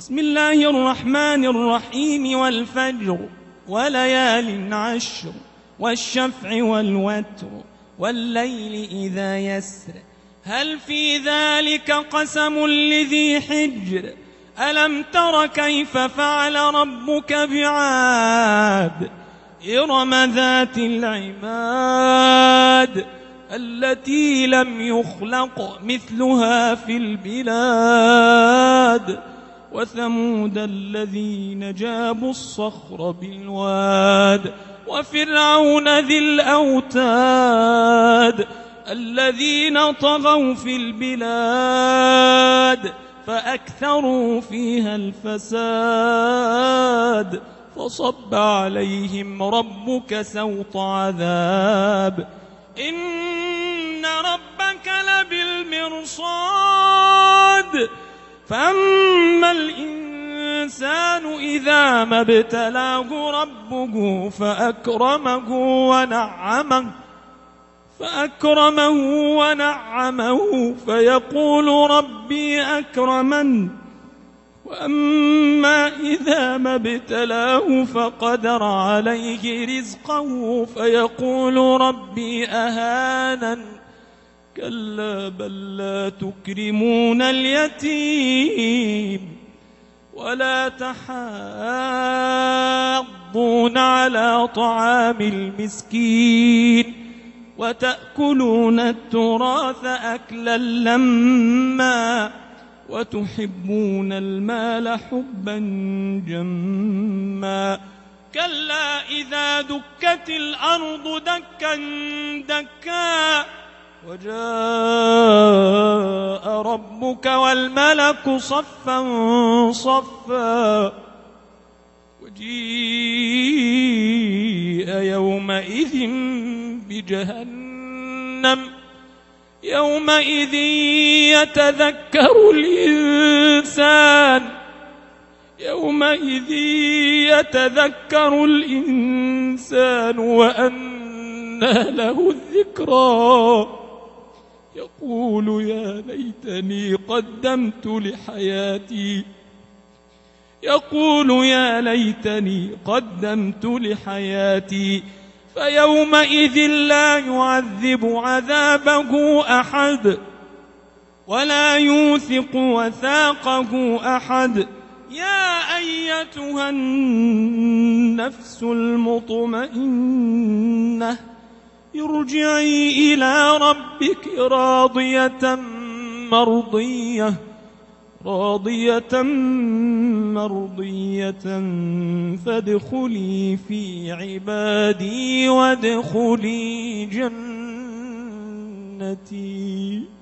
بسم الله الرحمن الرحيم والفجر وليال عشر والشفع والوتر والليل إذا يسر هل في ذلك قسم لذي حجر ألم تر كيف فعل ربك بعاد إرم ذات العماد التي لم يخلق مثلها في البلاد وثمود الذين جابوا الصخر بالواد وفرعون ذي الأوتاد الذين طغوا في البلاد فأكثروا فيها الفساد فصب عليهم ربك سوط عذاب إن ربك لبالمرصاد فأما الإنسان إذا ما ابتلاه ربه فأكرمه ونعمه فيقول ربي أكرمن وأما إذا ما ابتلاه فقدر عليه رزقه فيقول ربي أهانن كلا بل لا تكرمون اليتيم ولا تحاضون على طعام المسكين وتأكلون التراث أكلا لما وتحبون المال حبا جما كلا إذا دكت الأرض دكا دكا وجاء ربك والملك صفا صفا وجيء يومئذ بجهنم يومئذ يتذكر الإنسان وأنى له الذكرى يقول يا ليتني قدمت لحياتي فيومئذ لا يعذب عذابه أحد ولا يوثق وثاقه أحد يا أيتها النفس المطمئنة ارجعي إلى ربك راضية مرضية فادخلي في عبادي وادخلي جنتي.